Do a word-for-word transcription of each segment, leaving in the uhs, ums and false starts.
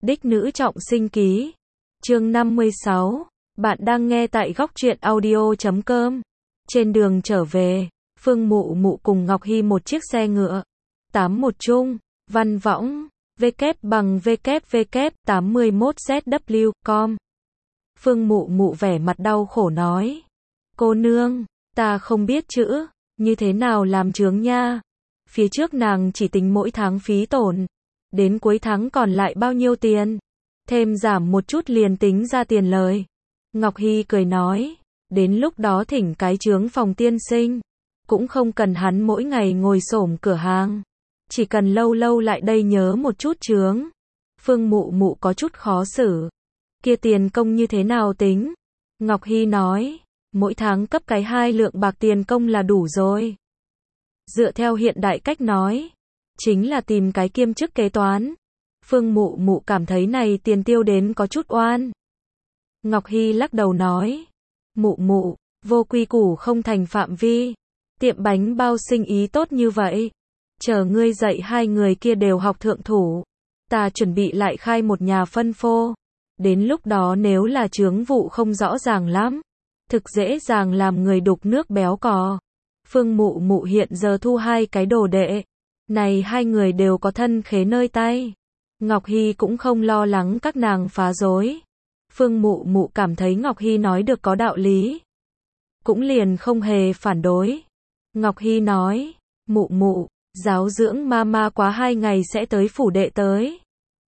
Đích nữ trọng sinh ký. Chương năm mươi sáu. Bạn đang nghe tại góc truyện audio chấm com. Trên đường trở về, Phương Mụ Mụ cùng Ngọc Hy một chiếc xe ngựa. tám một chung, văn võng, W bằng W W tám mươi mốt Z W com. Phương Mụ Mụ vẻ mặt đau khổ nói. Cô nương, ta không biết chữ, như thế nào làm chướng nha. Phía trước nàng chỉ tính mỗi tháng phí tổn. Đến cuối tháng còn lại bao nhiêu tiền? Thêm giảm một chút liền tính ra tiền lời. Ngọc Hy cười nói, đến lúc đó thỉnh cái chướng phòng tiên sinh. Cũng không cần hắn mỗi ngày ngồi xổm cửa hàng. Chỉ cần lâu lâu lại đây nhớ một chút chướng. Phương Mụ Mụ có chút khó xử. Kia tiền công như thế nào tính? Ngọc Hy nói, mỗi tháng cấp cái hai lượng bạc tiền công là đủ rồi. Dựa theo hiện đại cách nói, chính là tìm cái kiêm chức kế toán. Phương Mụ Mụ cảm thấy này tiền tiêu đến có chút oan. Ngọc Hy lắc đầu nói, Mụ Mụ, vô quy củ không thành phạm vi. Tiệm bánh bao sinh ý tốt như vậy. Chờ ngươi dạy hai người kia đều học thượng thủ. Ta chuẩn bị lại khai một nhà phân phô. Đến lúc đó nếu là chướng vụ không rõ ràng lắm, thực dễ dàng làm người đục nước béo cò. Phương Mụ Mụ hiện giờ thu hai cái đồ đệ. Này hai người đều có thân khế nơi tay. Ngọc Hy cũng không lo lắng các nàng phá rối. Phương Mụ Mụ cảm thấy Ngọc Hy nói được có đạo lý. Cũng liền không hề phản đối. Ngọc Hy nói, Mụ Mụ, giáo dưỡng mama quá hai ngày sẽ tới phủ đệ tới.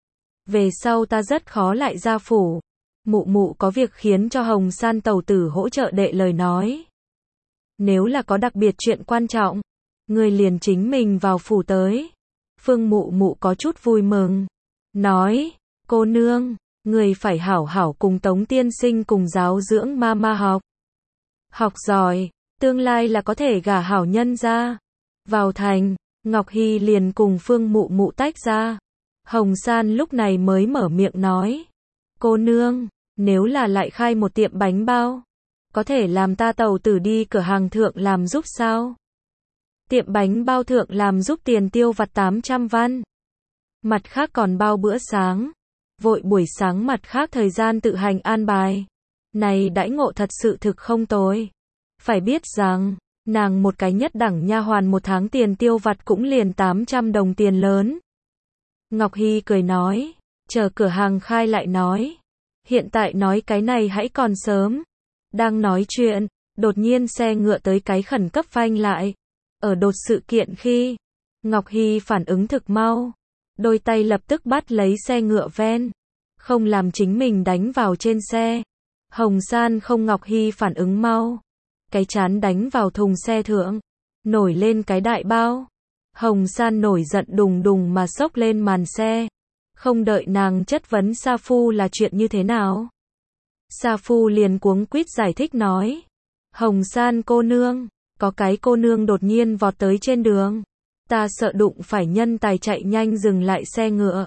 Về sau ta rất khó lại ra phủ. Mụ Mụ có việc khiến cho Hồng San tẩu tử hỗ trợ đệ lời nói. Nếu là có đặc biệt chuyện quan trọng, người liền chính mình vào phủ tới. Phương Mụ Mụ có chút vui mừng. Nói, cô nương, người phải hảo hảo cùng Tống tiên sinh cùng giáo dưỡng mama học. Học giỏi, tương lai là có thể gả hảo nhân ra. Vào thành, Ngọc Hy liền cùng Phương Mụ Mụ tách ra. Hồng San lúc này mới mở miệng nói. Cô nương, nếu là lại khai một tiệm bánh bao, có thể làm ta tàu tử đi cửa hàng thượng làm giúp sao? Tiệm bánh bao thượng làm giúp tiền tiêu vặt tám trăm văn. Mặt khác còn bao bữa sáng. Vội buổi sáng mặt khác thời gian tự hành an bài. Này đãi ngộ thật sự thực không tồi. Phải biết rằng, nàng một cái nhất đẳng nha hoàn một tháng tiền tiêu vặt cũng liền tám trăm đồng tiền lớn. Ngọc Hy cười nói, chờ cửa hàng khai lại nói. Hiện tại nói cái này hãy còn sớm. Đang nói chuyện, đột nhiên xe ngựa tới cái khẩn cấp phanh lại. Ở đột sự kiện khi, Ngọc Hy phản ứng thực mau. Đôi tay lập tức bắt lấy xe ngựa ven. Không làm chính mình đánh vào trên xe. Hồng San không Ngọc Hy phản ứng mau. Cái chán đánh vào thùng xe thượng. Nổi lên cái đại bao. Hồng San nổi giận đùng đùng mà xốc lên màn xe. Không đợi nàng chất vấn Sa Phu là chuyện như thế nào. Sa Phu liền cuống quýt giải thích nói. Hồng San cô nương, có cái cô nương đột nhiên vọt tới trên đường. Ta sợ đụng phải nhân tài chạy nhanh dừng lại xe ngựa.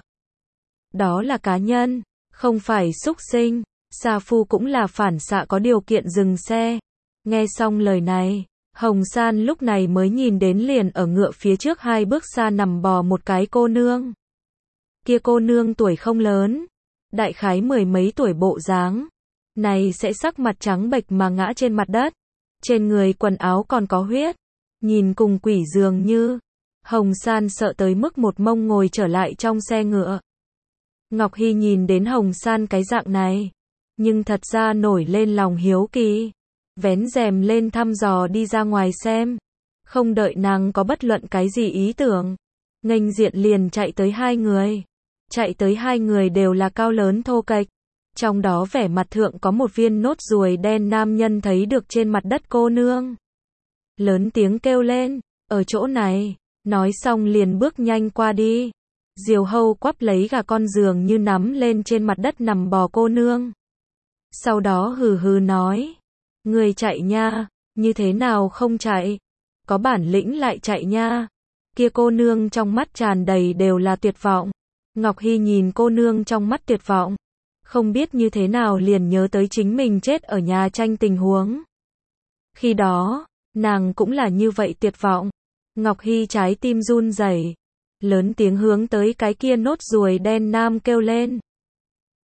Đó là cá nhân, không phải súc sinh. Sa Phu cũng là phản xạ có điều kiện dừng xe. Nghe xong lời này, Hồng San lúc này mới nhìn đến liền ở ngựa phía trước hai bước xa nằm bò một cái cô nương. Kia cô nương tuổi không lớn, đại khái mười mấy tuổi bộ dáng. Này sẽ sắc mặt trắng bệch mà ngã trên mặt đất. Trên người quần áo còn có huyết. Nhìn cùng quỷ dường như. Hồng San sợ tới mức một mông ngồi trở lại trong xe ngựa. Ngọc Hy nhìn đến Hồng San cái dạng này. Nhưng thật ra nổi lên lòng hiếu kỳ. Vén rèm lên thăm dò đi ra ngoài xem. Không đợi nàng có bất luận cái gì ý tưởng. Nghênh diện liền chạy tới hai người. Chạy tới hai người đều là cao lớn thô kệch. Trong đó vẻ mặt thượng có một viên nốt ruồi đen nam nhân thấy được trên mặt đất cô nương. Lớn tiếng kêu lên, ở chỗ này, nói xong liền bước nhanh qua đi. Diều hâu quắp lấy gà con giường như nắm lên trên mặt đất nằm bò cô nương. Sau đó hừ hừ nói, người chạy nha, như thế nào không chạy, có bản lĩnh lại chạy nha. Kia cô nương trong mắt tràn đầy đều là tuyệt vọng. Ngọc Hy nhìn cô nương trong mắt tuyệt vọng. Không biết như thế nào liền nhớ tới chính mình chết ở nhà tranh tình huống. Khi đó, nàng cũng là như vậy tuyệt vọng. Ngọc Hy trái tim run rẩy, lớn tiếng hướng tới cái kia nốt ruồi đen nam kêu lên.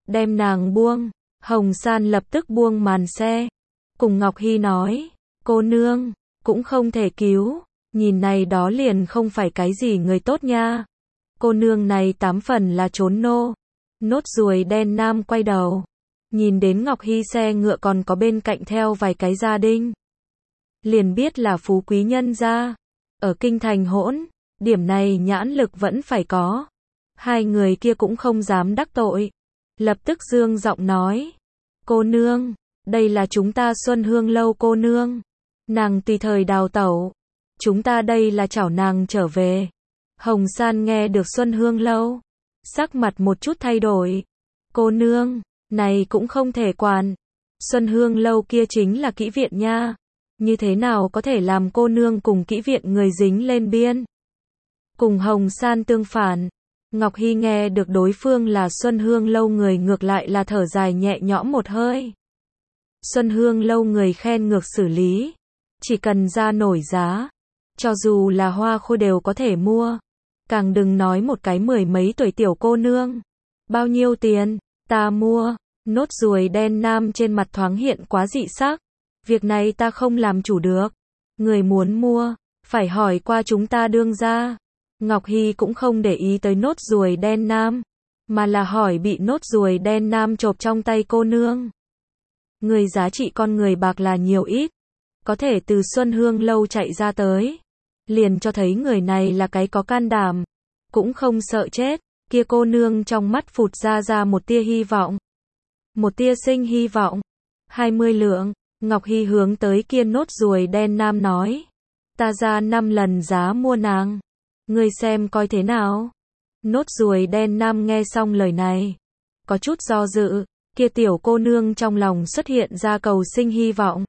đem nàng buông. Hồng San lập tức buông màn xe, cùng Ngọc Hy nói, cô nương, cũng không thể cứu, nhìn này đó liền không phải cái gì người tốt nha. Cô nương này tám phần là trốn nô. Nốt ruồi đen nam quay đầu, nhìn đến Ngọc Hy xe ngựa còn có bên cạnh theo vài cái gia đình, liền biết là phú quý nhân gia, ở kinh thành hỗn, điểm này nhãn lực vẫn phải có. Hai người kia cũng không dám đắc tội, lập tức dương giọng nói, cô nương, đây là chúng ta Xuân Hương lâu cô nương, nàng tùy thời đào tẩu, chúng ta đây là chảo nàng trở về. Hồng San nghe được Xuân Hương lâu, sắc mặt một chút thay đổi, cô nương, này cũng không thể quản, Xuân Hương lâu kia chính là kỹ viện nha, như thế nào có thể làm cô nương cùng kỹ viện người dính lên biên. Cùng Hồng San tương phản, Ngọc Hy nghe được đối phương là Xuân Hương lâu người ngược lại là thở dài nhẹ nhõm một hơi. Xuân Hương lâu người khen ngược xử lý, chỉ cần ra nổi giá, cho dù là hoa khôi đều có thể mua, càng đừng nói một cái mười mấy tuổi tiểu cô nương. Bao nhiêu tiền, ta mua. Nốt ruồi đen nam trên mặt thoáng hiện quá dị sắc, việc này ta không làm chủ được, người muốn mua, phải hỏi qua chúng ta đương gia. Ngọc Hy cũng không để ý tới nốt ruồi đen nam, mà là hỏi bị nốt ruồi đen nam chộp trong tay cô nương. Người giá trị con người bạc là nhiều ít, có thể từ Xuân Hương lâu chạy ra tới, liền cho thấy người này là cái có can đảm, cũng không sợ chết. Kia cô nương trong mắt phụt ra ra một tia hy vọng, một tia sinh hy vọng. Hai mươi lượng, Ngọc Hy hướng tới kia nốt ruồi đen nam nói, ta ra năm lần giá mua nàng, ngươi xem coi thế nào. Nốt ruồi đen nam nghe xong lời này, có chút do dự, kia tiểu cô nương trong lòng xuất hiện ra cầu sinh hy vọng.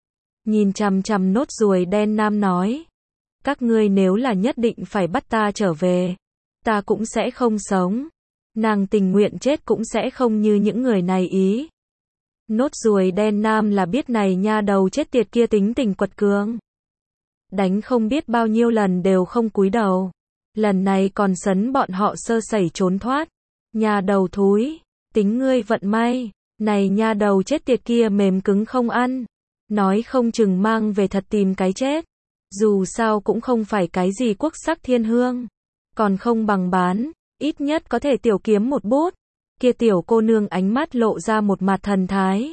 Nhìn chằm chằm nốt ruồi đen nam nói, các ngươi nếu là nhất định phải bắt ta trở về, ta cũng sẽ không sống, nàng tình nguyện chết cũng sẽ không như những người này ý. Nốt ruồi đen nam là biết này nha đầu chết tiệt kia tính tình quật cường, đánh không biết bao nhiêu lần đều không cúi đầu, lần này còn sấn bọn họ sơ sẩy trốn thoát. Nha đầu thúi, tính ngươi vận may, này nha đầu chết tiệt kia mềm cứng không ăn, nói không chừng mang về thật tìm cái chết, dù sao cũng không phải cái gì quốc sắc thiên hương, còn không bằng bán, ít nhất có thể tiểu kiếm một bút. Kia tiểu cô nương ánh mắt lộ ra một mặt thần thái,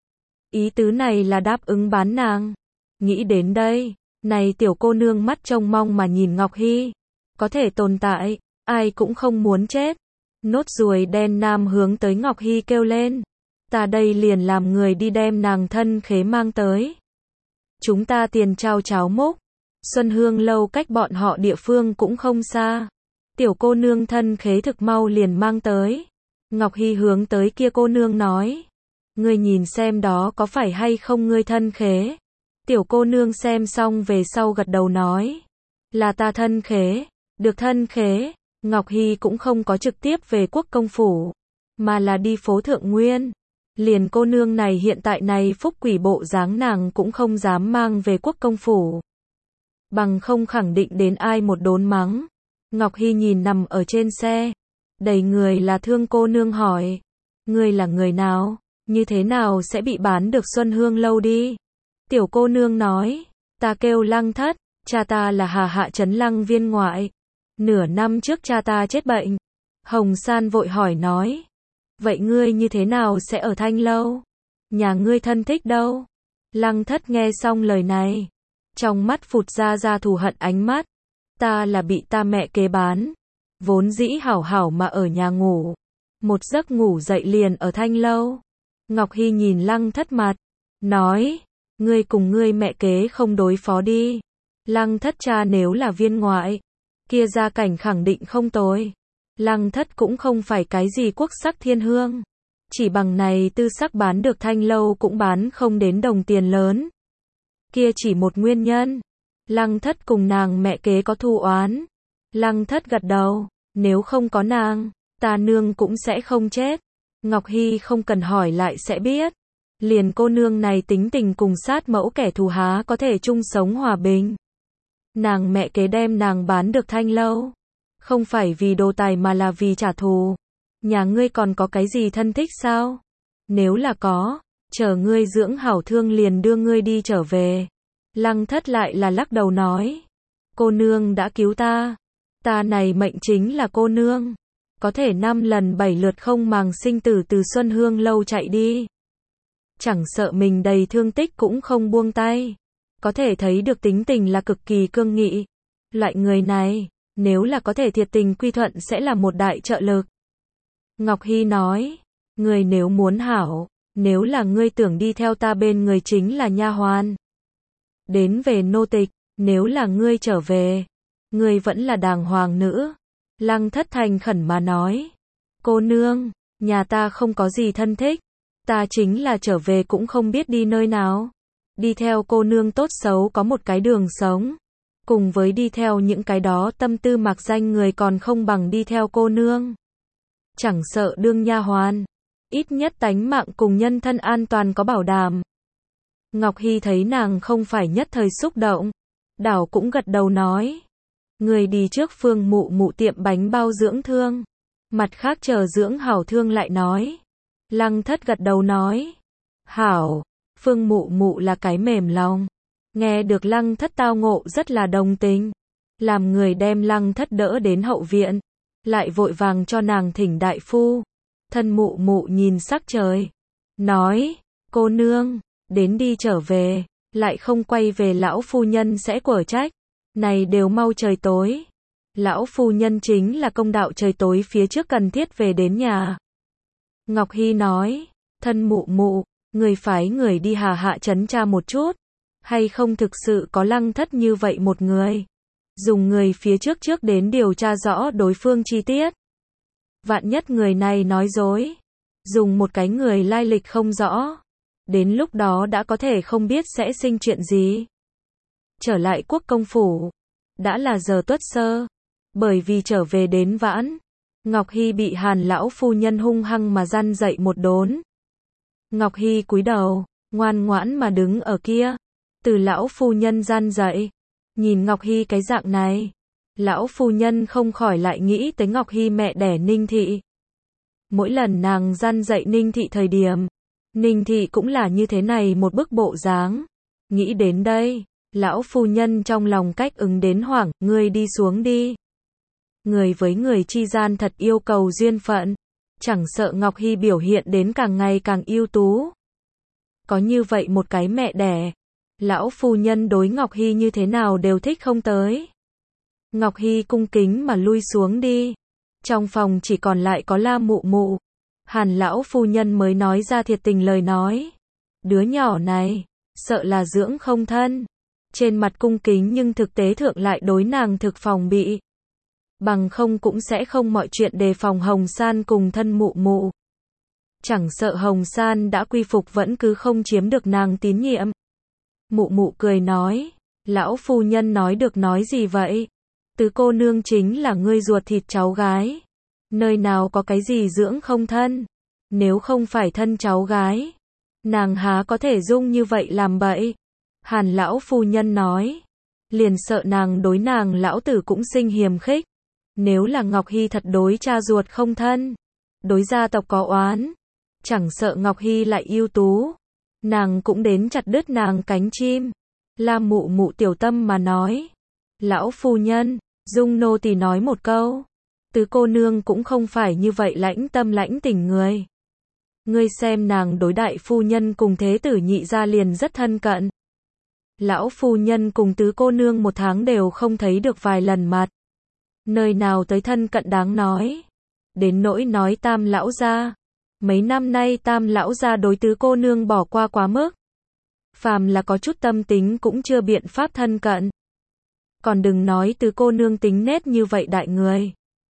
ý tứ này là đáp ứng bán nàng. Nghĩ đến đây, này tiểu cô nương mắt trông mong mà nhìn Ngọc Hy, có thể tồn tại, ai cũng không muốn chết. Nốt ruồi đen nam hướng tới Ngọc Hy kêu lên, ta đây liền làm người đi đem nàng thân khế mang tới, chúng ta tiền trao cháo múc. Xuân Hương lâu cách bọn họ địa phương cũng không xa, tiểu cô nương thân khế thực mau liền mang tới. Ngọc Hy hướng tới kia cô nương nói, ngươi nhìn xem đó có phải hay không ngươi thân khế. Tiểu cô nương xem xong về sau gật đầu nói, là ta thân khế. Được thân khế, Ngọc Hy cũng không có trực tiếp về quốc công phủ, mà là đi phố Thượng Nguyên. Liền cô nương này hiện tại này phúc quỷ bộ dáng nàng cũng không dám mang về quốc công phủ, bằng không khẳng định đến ai một đốn mắng. Ngọc Hy nhìn nằm ở trên xe, đầy người là thương cô nương hỏi, ngươi là người nào, như thế nào sẽ bị bán được Xuân Hương lâu đi. Tiểu cô nương nói, ta kêu Lăng Thất, cha ta là Hà Hạ trấn Lăng viên ngoại, nửa năm trước cha ta chết bệnh. Hồng San vội hỏi nói, vậy ngươi như thế nào sẽ ở Thanh lâu, nhà ngươi thân thích đâu. Lăng Thất nghe xong lời này, trong mắt phụt ra ra thù hận ánh mắt, ta là bị ta mẹ kế bán, vốn dĩ hảo hảo mà ở nhà ngủ, một giấc ngủ dậy liền ở Thanh lâu. Ngọc Hy nhìn Lăng Thất mặt, nói, ngươi cùng ngươi mẹ kế không đối phó đi. Lăng Thất cha nếu là viên ngoại, kia gia cảnh khẳng định không tồi. Lăng Thất cũng không phải cái gì quốc sắc thiên hương, chỉ bằng này tư sắc bán được Thanh lâu cũng bán không đến đồng tiền lớn. Kia chỉ một nguyên nhân, Lăng Thất cùng nàng mẹ kế có thù oán. Lăng Thất gật đầu, nếu không có nàng, ta nương cũng sẽ không chết. Ngọc Hy không cần hỏi lại sẽ biết, liền cô nương này tính tình cùng sát mẫu kẻ thù há có thể chung sống hòa bình. Nàng mẹ kế đem nàng bán được Thanh lâu, không phải vì đồ tài mà là vì trả thù. Nhà ngươi còn có cái gì thân thích sao? Nếu là có, chờ ngươi dưỡng hảo thương liền đưa ngươi đi trở về. Lăng Thất lại là lắc đầu nói. Cô nương đã cứu ta. Ta này mệnh chính là cô nương. Có thể năm lần bảy lượt không màng sinh tử từ Xuân Hương lâu chạy đi. Chẳng sợ mình đầy thương tích cũng không buông tay. Có thể thấy được tính tình là cực kỳ cương nghị. Loại người này, nếu là có thể thiệt tình quy thuận sẽ là một đại trợ lực. Ngọc Hy nói, người nếu muốn hảo, nếu là ngươi tưởng đi theo ta bên người chính là nha hoàn. Đến về nô tịch, nếu là ngươi trở về, ngươi vẫn là đàng hoàng nữ. Lăng Thất thành khẩn mà nói, cô nương, nhà ta không có gì thân thích, ta chính là trở về cũng không biết đi nơi nào. Đi theo cô nương tốt xấu có một cái đường sống, cùng với đi theo những cái đó tâm tư mạc danh người còn không bằng đi theo cô nương. Chẳng sợ đương nha hoàn, ít nhất tánh mạng cùng nhân thân an toàn có bảo đảm. Ngọc Hy thấy nàng không phải nhất thời xúc động, đảo cũng gật đầu nói. Người đi trước Phương Mụ Mụ tiệm bánh bao dưỡng thương. Mặt khác chờ dưỡng hảo thương lại nói. Lăng Thất gật đầu nói. Hảo, Phương Mụ Mụ là cái mềm lòng. Nghe được Lăng Thất tao ngộ rất là đồng tình. Làm người đem Lăng Thất đỡ đến hậu viện. Lại vội vàng cho nàng thỉnh đại phu. Thân Mụ Mụ nhìn sắc trời. Nói, cô nương, đến đi trở về. Lại không quay về lão phu nhân sẽ quở trách. Này đều mau trời tối. Lão phu nhân chính là công đạo trời tối phía trước cần thiết về đến nhà. Ngọc Hy nói, thân Mụ Mụ, người phái người đi Hà Hạ trấn tra một chút. Hay không thực sự có Lăng Thất như vậy một người. Dùng người phía trước trước đến điều tra rõ đối phương chi tiết. Vạn nhất người này nói dối. Dùng một cái người lai lịch không rõ. Đến lúc đó đã có thể không biết sẽ sinh chuyện gì. Trở lại quốc công phủ. Đã là giờ tuất sơ. Bởi vì trở về đến vãn. Ngọc Hy bị Hàn lão phu nhân hung hăng mà răn dậy một đốn. Ngọc Hy cúi đầu, ngoan ngoãn mà đứng ở kia. Từ lão phu nhân răn dậy. Nhìn Ngọc Hy cái dạng này. Lão phu nhân không khỏi lại nghĩ tới Ngọc Hy mẹ đẻ Ninh Thị. Mỗi lần nàng răn dậy Ninh Thị thời điểm. Ninh Thị cũng là như thế này một bức bộ dáng. Nghĩ đến đây. Lão phu nhân trong lòng cách ứng đến hoảng, ngươi đi xuống đi. Người với người chi gian thật yêu cầu duyên phận. Chẳng sợ Ngọc Hy biểu hiện đến càng ngày càng ưu tú. Có như vậy một cái mẹ đẻ. Lão phu nhân đối Ngọc Hy như thế nào đều thích không tới. Ngọc Hy cung kính mà lui xuống đi. Trong phòng chỉ còn lại có La Mụ Mụ. Hàn lão phu nhân mới nói ra thiệt tình lời nói. Đứa nhỏ này, sợ là dưỡng không thân. Trên mặt cung kính nhưng thực tế thượng lại đối nàng thực phòng bị. Bằng không cũng sẽ không mọi chuyện đề phòng Hồng San cùng thân Mụ Mụ. Chẳng sợ Hồng San đã quy phục vẫn cứ không chiếm được nàng tín nhiệm. Mụ Mụ cười nói, lão phu nhân nói được nói gì vậy? Tứ cô nương chính là ngươi ruột thịt cháu gái. Nơi nào có cái gì dưỡng không thân? Nếu không phải thân cháu gái, nàng há có thể dung như vậy làm bậy? Hàn lão phu nhân nói, liền sợ nàng đối nàng lão tử cũng sinh hiềm khích. Nếu là Ngọc Hy thật đối cha ruột không thân, đối gia tộc có oán, chẳng sợ Ngọc Hy lại ưu tú, nàng cũng đến chặt đứt nàng cánh chim. La Mụ Mụ tiểu tâm mà nói, lão phu nhân, dung nô tỳ nói một câu, tứ cô nương cũng không phải như vậy lãnh tâm lãnh tình người. Ngươi xem nàng đối đại phu nhân cùng thế tử nhị gia liền rất thân cận. Lão phu nhân cùng tứ cô nương một tháng đều không thấy được vài lần mặt. Nơi nào tới thân cận đáng nói. Đến nỗi nói Tam lão gia. Mấy năm nay Tam lão gia đối tứ cô nương bỏ qua quá mức. Phàm là có chút tâm tính cũng chưa biện pháp thân cận. Còn đừng nói tứ cô nương tính nết như vậy đại người.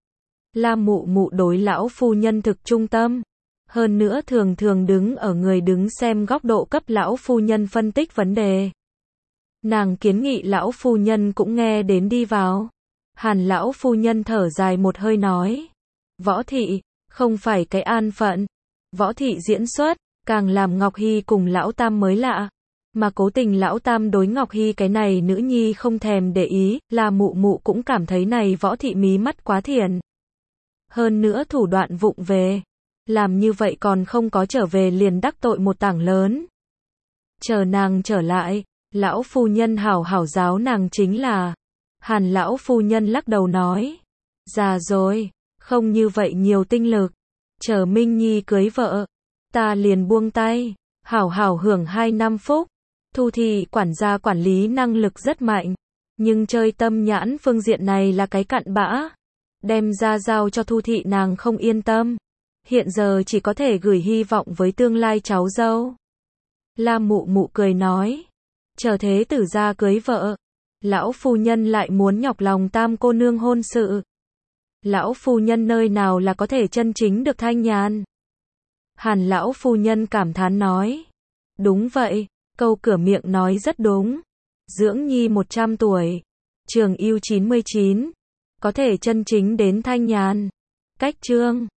La Mụ Mụ đối lão phu nhân thực trung tâm. Hơn nữa thường thường đứng ở người đứng xem góc độ cấp lão phu nhân phân tích vấn đề. Nàng kiến nghị lão phu nhân cũng nghe đến đi vào. Hàn lão phu nhân thở dài một hơi nói. Võ thị, không phải cái an phận. Võ thị diễn xuất, càng làm Ngọc Hy cùng lão Tam mới lạ. Mà cố tình lão Tam đối Ngọc Hy cái này nữ nhi không thèm để ý, là Mụ Mụ cũng cảm thấy này Võ thị mí mắt quá thiền. Hơn nữa thủ đoạn vụng về. Làm như vậy còn không có trở về liền đắc tội một tảng lớn. Chờ nàng trở lại, lão phu nhân hảo hảo giáo nàng chính là. Hàn lão phu nhân lắc đầu nói. Già rồi, không như vậy nhiều tinh lực. Chờ Minh Nhi cưới vợ, ta liền buông tay, hảo hảo hưởng hai năm phúc. Thu thị quản gia quản lý năng lực rất mạnh, nhưng chơi tâm nhãn phương diện này là cái cặn bã. Đem ra giao cho Thu thị nàng không yên tâm. Hiện giờ chỉ có thể gửi hy vọng với tương lai cháu dâu. La mụ mụ cười nói. Chờ thế tử gia cưới vợ, lão phu nhân lại muốn nhọc lòng tam cô nương hôn sự. Lão phu nhân nơi nào là có thể chân chính được thanh nhàn. Hàn lão phu nhân cảm thán nói. Đúng vậy, câu cửa miệng nói rất đúng. Dưỡng nhi một trăm tuổi, trường yêu chín mươi chín, có thể chân chính đến thanh nhàn. Cách chương